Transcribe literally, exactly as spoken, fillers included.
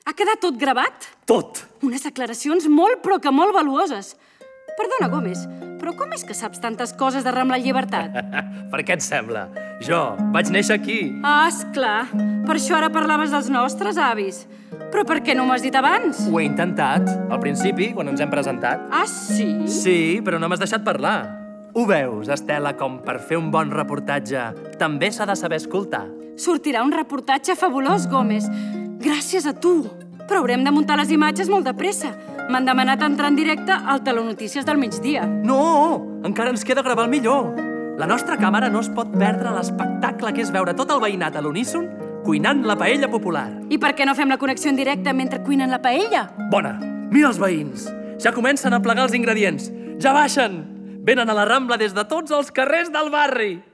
Ha quedat tot gravat? Tot! Unes declaracions molt, però que molt valuoses. Perdona, Gómez, però com és que saps tantes coses de Rambla i Llibertat? Per què et sembla? Jo vaig néixer aquí. Ah, esclar. Per això ara parlaves dels nostres avis. Però per què no m'ho has dit abans? Ho he intentat, al principi, quan ens hem presentat. Ah, sí? Sí, però no m'has deixat parlar. Ho veus, Estela, com per fer un bon reportatge també s'ha de saber escoltar. Sortirà un reportatge fabulós, Gómez. Gràcies a tu. Però haurem de muntar les imatges molt de pressa. M'han demanat entrar en directe al Telenotícies del migdia. No! Encara ens queda gravar el millor. La nostra càmera no es pot perdre l'espectacle que és veure tot el veïnat a l'uníson cuinant la paella popular. I per què no fem la connexió en directe mentre cuinen la paella? Bona! Mira els veïns! Ja comencen a plegar els ingredients. Ja baixen! Venen a la Rambla des de tots els carrers del barri.